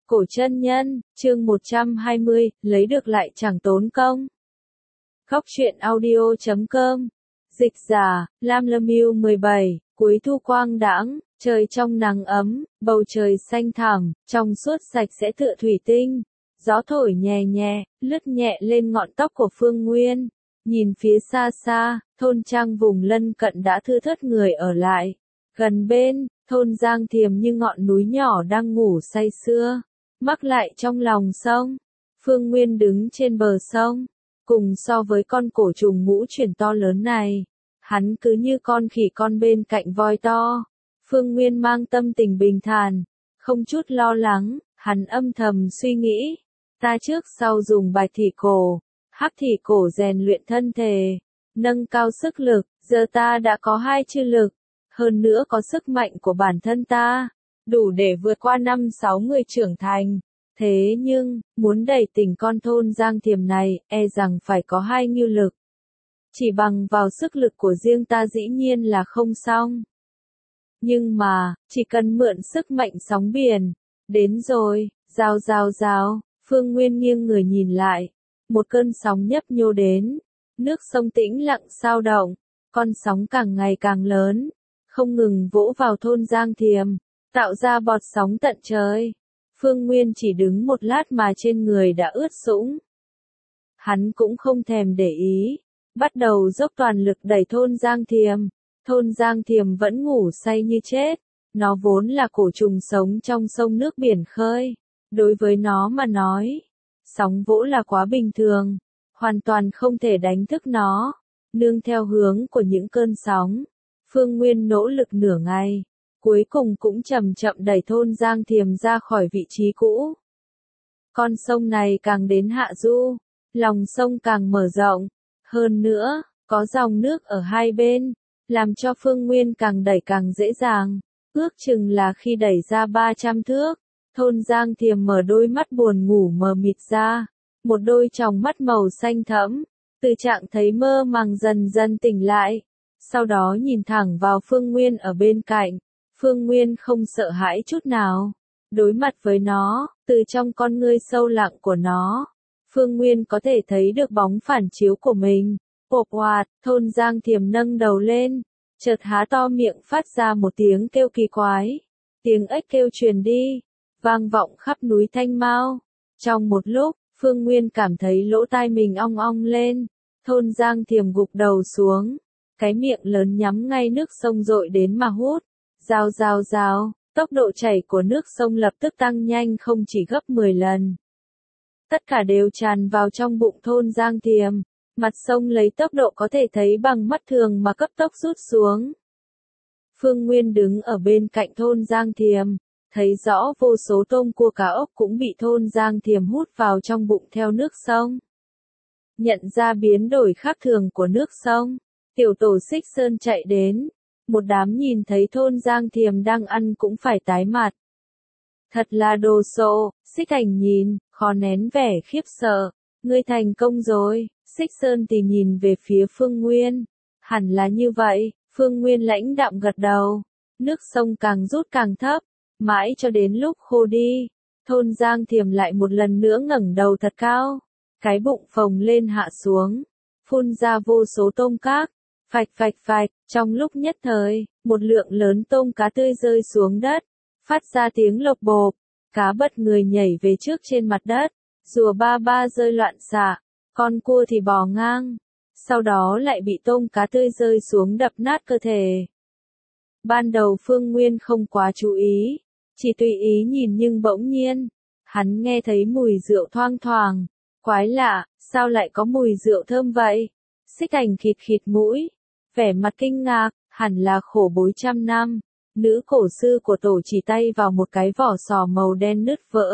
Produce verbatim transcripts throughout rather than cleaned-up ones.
Cổ chân nhân, chương một trăm hai mươi, lấy được lại chẳng tốn công. Góc truyện audio chấm com. Dịch giả, Lam Lâm Yêu mười bảy, cuối thu quang đãng, trời trong nắng ấm, bầu trời xanh thẳm, trong suốt sạch sẽ tựa thủy tinh. Gió thổi nhẹ nhẹ, lướt nhẹ lên ngọn tóc của Phương Nguyên. Nhìn phía xa xa, thôn trang vùng lân cận đã thưa thớt người ở lại. Gần bên, thôn Giang Thiềm như ngọn núi nhỏ đang ngủ say sưa, mắc lại trong lòng sông. Phương Nguyên đứng trên bờ sông, cùng so với con cổ trùng ngũ chuyển to lớn này, hắn cứ như con khỉ con bên cạnh voi to. Phương Nguyên mang tâm tình bình thản, không chút lo lắng, hắn âm thầm suy nghĩ, ta trước sau dùng bài thị cổ, hắc thị cổ rèn luyện thân thể, nâng cao sức lực, giờ ta đã có hai chư lực, hơn nữa có sức mạnh của bản thân ta, đủ để vượt qua năm sáu người trưởng thành. Thế nhưng, muốn đẩy tỉnh con thôn Giang Thiềm này, e rằng phải có hai ngưu lực. Chỉ bằng vào sức lực của riêng ta dĩ nhiên là không xong. Nhưng mà, chỉ cần mượn sức mạnh sóng biển. Đến rồi, rào rào rào, Phương Nguyên nghiêng người nhìn lại. Một cơn sóng nhấp nhô đến. Nước sông tĩnh lặng sao động. Con sóng càng ngày càng lớn. Không ngừng vỗ vào thôn Giang Thiềm. Tạo ra bọt sóng tận trời. Phương Nguyên chỉ đứng một lát mà trên người đã ướt sũng. Hắn cũng không thèm để ý. Bắt đầu dốc toàn lực đẩy thôn Giang Thiềm. Thôn Giang Thiềm vẫn ngủ say như chết. Nó vốn là cổ trùng sống trong sông nước biển khơi. Đối với nó mà nói, sóng vỗ là quá bình thường. Hoàn toàn không thể đánh thức nó. Nương theo hướng của những cơn sóng, Phương Nguyên nỗ lực nửa ngày. Cuối cùng cũng chậm chậm đẩy thôn Giang Thiềm ra khỏi vị trí cũ. Con sông này càng đến hạ du, lòng sông càng mở rộng. Hơn nữa, có dòng nước ở hai bên, làm cho Phương Nguyên càng đẩy càng dễ dàng. Ước chừng là khi đẩy ra ba trăm thước, thôn Giang Thiềm mở đôi mắt buồn ngủ mờ mịt ra. Một đôi tròng mắt màu xanh thẫm, từ trạng thấy mơ màng dần dần tỉnh lại. Sau đó nhìn thẳng vào Phương Nguyên ở bên cạnh. Phương Nguyên không sợ hãi chút nào. Đối mặt với nó, từ trong con ngươi sâu lặng của nó, Phương Nguyên có thể thấy được bóng phản chiếu của mình. Bộp hoạt, thôn Giang Thiềm nâng đầu lên, chợt há to miệng phát ra một tiếng kêu kỳ quái. Tiếng ếch kêu truyền đi, vang vọng khắp núi Thanh Mao. Trong một lúc, Phương Nguyên cảm thấy lỗ tai mình ong ong lên. Thôn Giang Thiềm gục đầu xuống, cái miệng lớn nhắm ngay nước sông dội đến mà hút. Rào rào rào, tốc độ chảy của nước sông lập tức tăng nhanh không chỉ gấp mười lần. Tất cả đều tràn vào trong bụng thôn Giang Thiềm, mặt sông lấy tốc độ có thể thấy bằng mắt thường mà cấp tốc rút xuống. Phương Nguyên đứng ở bên cạnh thôn Giang Thiềm, thấy rõ vô số tôm cua cá ốc cũng bị thôn Giang Thiềm hút vào trong bụng theo nước sông. Nhận ra biến đổi khác thường của nước sông, tiểu tổ Xích Sơn chạy đến. Một đám nhìn thấy thôn Giang Thiềm đang ăn cũng phải tái mặt. Thật là đồ sộ, Xích Thành nhìn, khó nén vẻ khiếp sợ. Ngươi thành công rồi, Xích Sơn thì nhìn về phía Phương Nguyên. Hẳn là như vậy, Phương Nguyên lãnh đạm gật đầu. Nước sông càng rút càng thấp, mãi cho đến lúc khô đi. Thôn Giang Thiềm lại một lần nữa ngẩng đầu thật cao. Cái bụng phồng lên hạ xuống, phun ra vô số tôm các. Phạch phạch phạch, trong lúc nhất thời, một lượng lớn tôm cá tươi rơi xuống đất, phát ra tiếng lộc bộp, cá bất người nhảy về trước trên mặt đất, rùa ba ba rơi loạn xạ, con cua thì bò ngang, sau đó lại bị tôm cá tươi rơi xuống đập nát cơ thể. Ban đầu Phương Nguyên không quá chú ý, chỉ tùy ý nhìn nhưng bỗng nhiên, hắn nghe thấy mùi rượu thoang thoảng, quái lạ, sao lại có mùi rượu thơm vậy? Xích Thành khịt khịt mũi. Vẻ mặt kinh ngạc, hẳn là khổ bối trăm năm. Nữ cổ sư của tổ chỉ tay vào một cái vỏ sò màu đen nứt vỡ.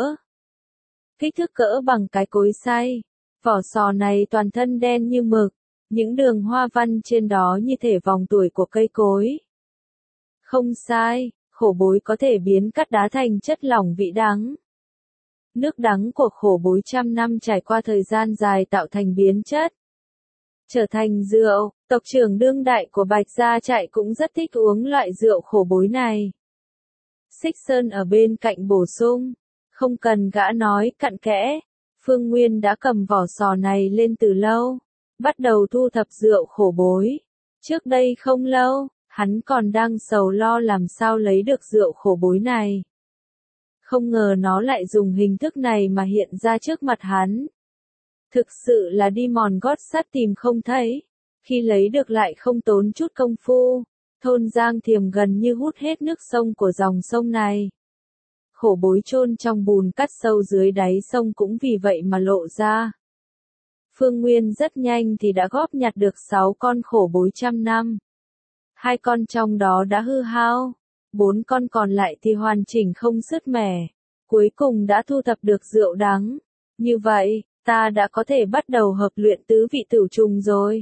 Kích thước cỡ bằng cái cối xay. Vỏ sò này toàn thân đen như mực. Những đường hoa văn trên đó như thể vòng tuổi của cây cối. Không sai, khổ bối có thể biến cát đá thành chất lỏng vị đắng. Nước đắng của khổ bối trăm năm trải qua thời gian dài tạo thành biến chất. Trở thành rượu, tộc trưởng đương đại của Bạch Gia Trại cũng rất thích uống loại rượu khổ bối này. Xích Sơn ở bên cạnh bổ sung, Không cần gã nói cặn kẽ, Phương Nguyên đã cầm vỏ sò này lên từ lâu, bắt đầu thu thập rượu khổ bối. Trước đây không lâu, hắn còn đang sầu lo làm sao lấy được rượu khổ bối này. Không ngờ nó lại dùng hình thức này mà hiện ra trước mặt hắn. Thực sự là đi mòn gót sắt tìm không thấy, khi lấy được lại không tốn chút công phu. Thôn Giang Thiềm gần như hút hết nước sông của dòng sông này. Khổ bối chôn trong bùn cắt sâu dưới đáy sông cũng vì vậy mà lộ ra. Phương Nguyên rất nhanh thì đã góp nhặt được sáu con khổ bối trăm năm. Hai con trong đó đã hư hao, bốn con còn lại thì hoàn chỉnh không sứt mẻ. Cuối cùng đã thu thập được rượu đắng. Như vậy, ta đã có thể bắt đầu hợp luyện tứ vị tửu trùng rồi.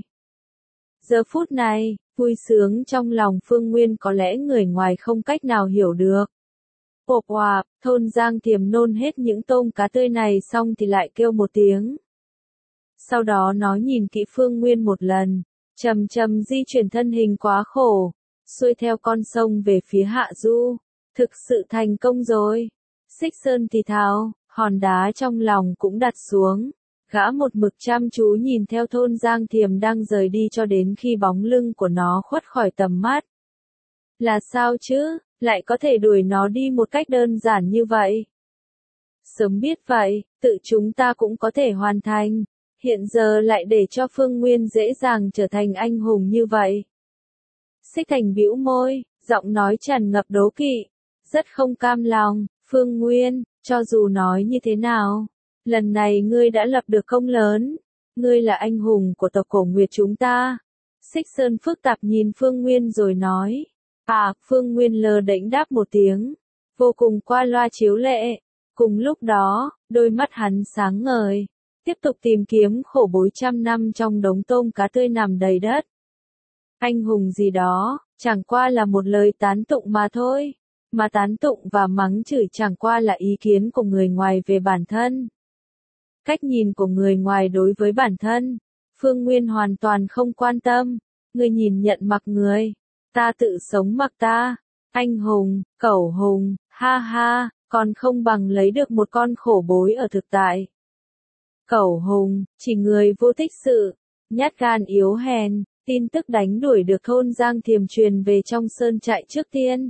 Giờ phút này, vui sướng trong lòng Phương Nguyên có lẽ người ngoài không cách nào hiểu được. Bộp hòa, Thôn Giang Thiềm nôn hết những tôm cá tươi này xong thì lại kêu một tiếng. Sau đó nó nhìn kỹ Phương Nguyên một lần, chậm chậm di chuyển thân hình quá khổ, xuôi theo con sông về phía hạ du. Thực sự thành công rồi. Xích Sơn thì thào, hòn đá trong lòng cũng đặt xuống. Gã một mực chăm chú nhìn theo Thôn Giang Thiềm đang rời đi cho đến khi bóng lưng của nó khuất khỏi tầm mắt. Là sao chứ, lại có thể đuổi nó đi một cách đơn giản như vậy? Sớm biết vậy, tự chúng ta cũng có thể hoàn thành. Hiện giờ lại để cho Phương Nguyên dễ dàng trở thành anh hùng như vậy. Xích Thành bĩu môi, giọng nói tràn ngập đố kỵ. Rất không cam lòng, Phương Nguyên, cho dù nói như thế nào. Lần này ngươi đã lập được công lớn. Ngươi là anh hùng của tộc Cổ Nguyệt chúng ta. Xích Sơn phức tạp nhìn Phương Nguyên rồi nói. À, Phương Nguyên lờ đễnh đáp một tiếng. Vô cùng qua loa chiếu lệ. Cùng lúc đó, đôi mắt hắn sáng ngời. Tiếp tục tìm kiếm khổ bối trăm năm trong đống tôm cá tươi nằm đầy đất. Anh hùng gì đó, chẳng qua là một lời tán tụng mà thôi. Mà tán tụng và mắng chửi chẳng qua là ý kiến của người ngoài về bản thân. Cách nhìn của người ngoài đối với bản thân, Phương Nguyên hoàn toàn không quan tâm. Người nhìn nhận mặc người, ta tự sống mặc ta. Anh hùng, cẩu hùng, ha ha, còn không bằng lấy được một con khổ bối ở thực tại. Cẩu hùng, chỉ người vô tích sự, nhát gan yếu hèn. Tin tức đánh đuổi được Thôn Giang Thiềm truyền về trong sơn trại trước tiên.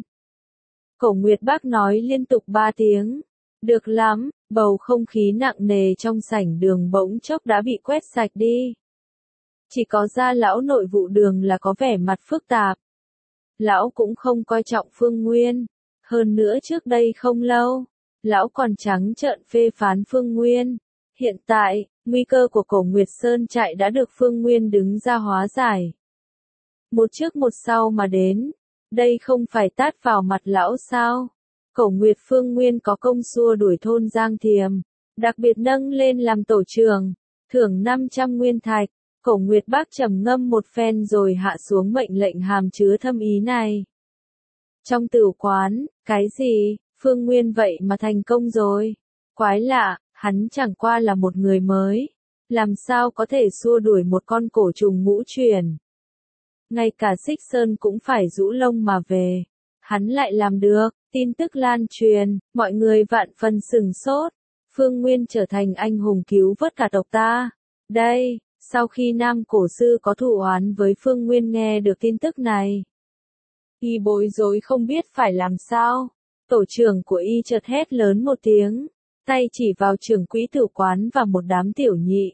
Cổ Nguyệt Bác nói liên tục ba tiếng. Được lắm, bầu không khí nặng nề trong sảnh đường bỗng chốc đã bị quét sạch đi. Chỉ có Gia lão nội vụ Đường là có vẻ mặt phức tạp. Lão cũng không coi trọng Phương Nguyên. Hơn nữa trước đây không lâu, lão còn trắng trợn phê phán Phương Nguyên. Hiện tại, nguy cơ của Cổ Nguyệt Sơn trại đã được Phương Nguyên đứng ra hóa giải. Một trước một sau mà đến, đây không phải tát vào mặt lão sao? Cổ Nguyệt Phương Nguyên có công xua đuổi Thôn Giang Thiềm, đặc biệt nâng lên làm tổ trưởng, thưởng năm trăm nguyên thạch. Cổ Nguyệt Bác trầm ngâm một phen rồi hạ xuống mệnh lệnh hàm chứa thâm ý này. Trong tửu quán, cái gì, Phương Nguyên vậy mà thành công rồi? Quái lạ, hắn chẳng qua là một người mới, làm sao có thể xua đuổi một con cổ trùng ngũ truyền. Ngay cả Xích Sơn cũng phải rũ lông mà về. Hắn lại làm được, tin tức lan truyền, mọi người vạn phần sừng sốt. Phương Nguyên trở thành anh hùng cứu vớt cả tộc ta. Đây, sau khi Nam Cổ Sư có thù oán với Phương Nguyên nghe được tin tức này, y bối rối không biết phải làm sao. Tổ trưởng của y chợt hét lớn một tiếng, tay chỉ vào trưởng quỹ tử quán và một đám tiểu nhị.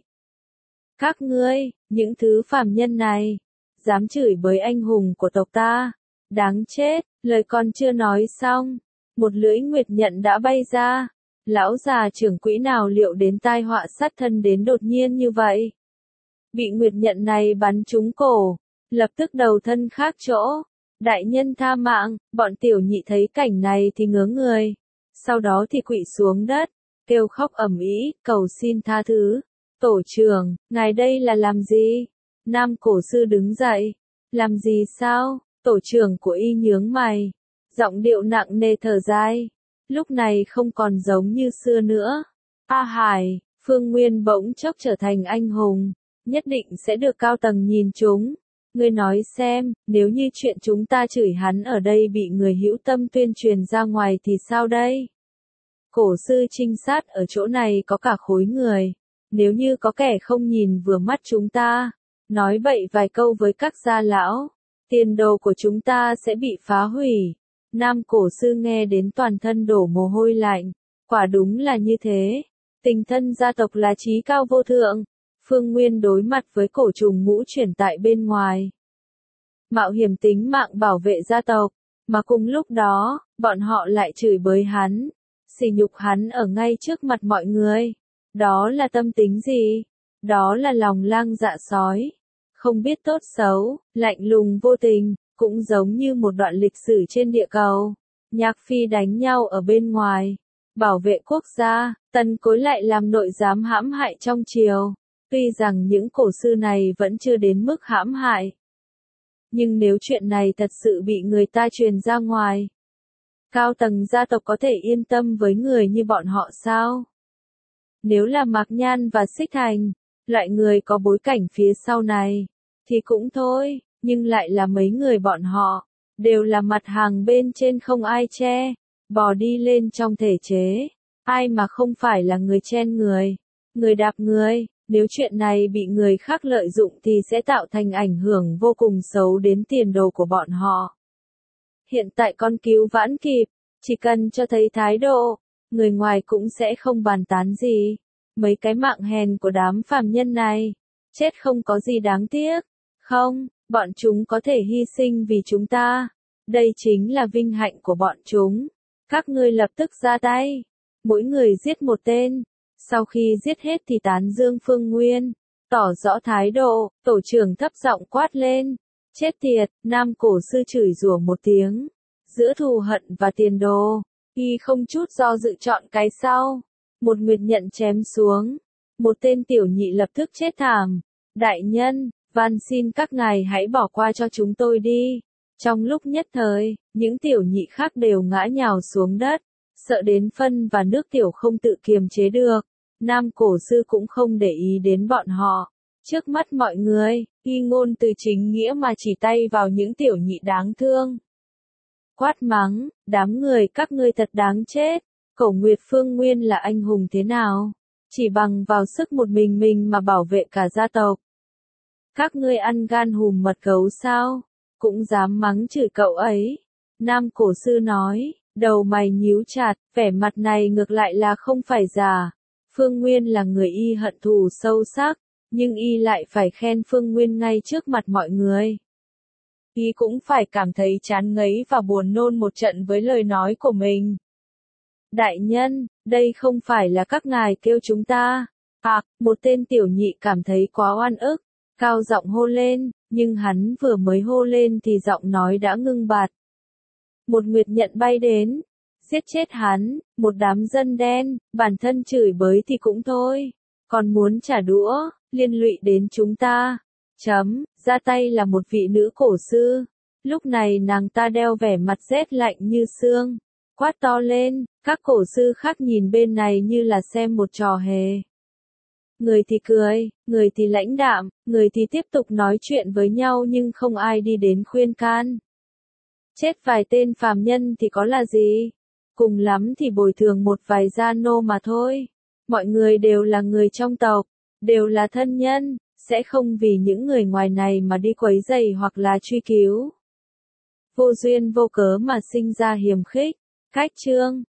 Các ngươi, những thứ phàm nhân này, dám chửi bới anh hùng của tộc ta. Đáng chết, lời còn chưa nói xong, một lưỡi nguyệt nhận đã bay ra. Lão già trưởng quỹ nào liệu đến tai họa sát thân đến đột nhiên như vậy. Bị nguyệt nhận này bắn trúng cổ, lập tức đầu thân khác chỗ. Đại nhân tha mạng, bọn tiểu nhị thấy cảnh này thì ngớ người. Sau đó thì quỵ xuống đất, kêu khóc ầm ĩ, cầu xin tha thứ. Tổ trưởng, ngài đây là làm gì? Nam Cổ Sư đứng dậy. Làm gì sao? Tổ trưởng của y nhướng mày. Giọng điệu nặng nề thở dài. Lúc này không còn giống như xưa nữa. A Hải, Phương Nguyên bỗng chốc trở thành anh hùng. Nhất định sẽ được cao tầng nhìn chúng. Ngươi nói xem, nếu như chuyện chúng ta chửi hắn ở đây bị người hữu tâm tuyên truyền ra ngoài thì sao đây? Cổ sư trinh sát ở chỗ này có cả khối người. Nếu như có kẻ không nhìn vừa mắt chúng ta, nói bậy vài câu với các gia lão, tiền đồ của chúng ta sẽ bị phá hủy. Nam cổ sư nghe đến toàn thân đổ mồ hôi lạnh. Quả đúng là như thế. Tình thân gia tộc là chí cao vô thượng. Phương Nguyên đối mặt với cổ trùng ngũ chuyển tại bên ngoài. Mạo hiểm tính mạng bảo vệ gia tộc, mà cùng lúc đó, bọn họ lại chửi bới hắn, sỉ nhục hắn ở ngay trước mặt mọi người. Đó là tâm tính gì? Đó là lòng lang dạ sói. Không biết tốt xấu, lạnh lùng vô tình, cũng giống như một đoạn lịch sử trên địa cầu. Nhạc phi đánh nhau ở bên ngoài, bảo vệ quốc gia, Tần Cối lại làm nội giám hãm hại trong triều. Tuy rằng những cổ sư này vẫn chưa đến mức hãm hại. Nhưng nếu chuyện này thật sự bị người ta truyền ra ngoài, cao tầng gia tộc có thể yên tâm với người như bọn họ sao? Nếu là Mạc Nhan và Xích Thành, loại người có bối cảnh phía sau này, thì cũng thôi, nhưng lại là mấy người bọn họ, đều là mặt hàng bên trên không ai che, bò đi lên trong thể chế, ai mà không phải là người chen người, người đạp người. Nếu chuyện này bị người khác lợi dụng thì sẽ tạo thành ảnh hưởng vô cùng xấu đến tiền đồ của bọn họ. Hiện tại con cứu vãn kịp, chỉ cần cho thấy thái độ, người ngoài cũng sẽ không bàn tán gì. Mấy cái mạng hèn của đám phàm nhân này, chết không có gì đáng tiếc. Không, bọn chúng có thể hy sinh vì chúng ta. Đây chính là vinh hạnh của bọn chúng. Các ngươi lập tức ra tay. Mỗi người giết một tên. Sau khi giết hết thì tán dương Phương Nguyên, tỏ rõ thái độ, tổ trưởng thấp giọng quát lên. Chết tiệt, nam cổ sư chửi rủa một tiếng. Giữa thù hận và tiền đồ, y không chút do dự chọn cái sau. Một nguyệt nhận chém xuống. Một tên tiểu nhị lập tức chết thảm. Đại nhân, van xin các ngài hãy bỏ qua cho chúng tôi đi. Trong lúc nhất thời, những tiểu nhị khác đều ngã nhào xuống đất. Sợ đến phân và nước tiểu không tự kiềm chế được. Nam cổ sư cũng không để ý đến bọn họ. Trước mắt mọi người, y ngôn từ chính nghĩa mà chỉ tay vào những tiểu nhị đáng thương. Quát mắng, đám người các ngươi thật đáng chết. Cổ Nguyệt Phương Nguyên là anh hùng thế nào? Chỉ bằng vào sức một mình mình mà bảo vệ cả gia tộc. Các ngươi ăn gan hùm mật gấu sao? Cũng dám mắng chửi cậu ấy. Nam cổ sư nói, đầu mày nhíu chặt, vẻ mặt này ngược lại là không phải giả. Phương Nguyên là người y hận thù sâu sắc, nhưng y lại phải khen Phương Nguyên ngay trước mặt mọi người. Y cũng phải cảm thấy chán ngấy và buồn nôn một trận với lời nói của mình. Đại nhân, đây không phải là các ngài kêu chúng ta. À, một tên tiểu nhị cảm thấy quá oan ức, cao giọng hô lên, nhưng hắn vừa mới hô lên thì giọng nói đã ngưng bặt. Một nguyệt nhận bay đến, giết chết hắn, một đám dân đen, bản thân chửi bới thì cũng thôi, còn muốn trả đũa, liên lụy đến chúng ta. Chấm, ra tay là một vị nữ cổ sư. Lúc này nàng ta đeo vẻ mặt rét lạnh như xương, quát to lên, các cổ sư khác nhìn bên này như là xem một trò hề. Người thì cười, người thì lãnh đạm, người thì tiếp tục nói chuyện với nhau nhưng không ai đi đến khuyên can. Chết vài tên phàm nhân thì có là gì? Cùng lắm thì bồi thường một vài gia nô mà thôi. Mọi người đều là người trong tộc, đều là thân nhân, sẽ không vì những người ngoài này mà đi quấy rầy hoặc là truy cứu. Vô duyên vô cớ mà sinh ra hiềm khích. Cách chương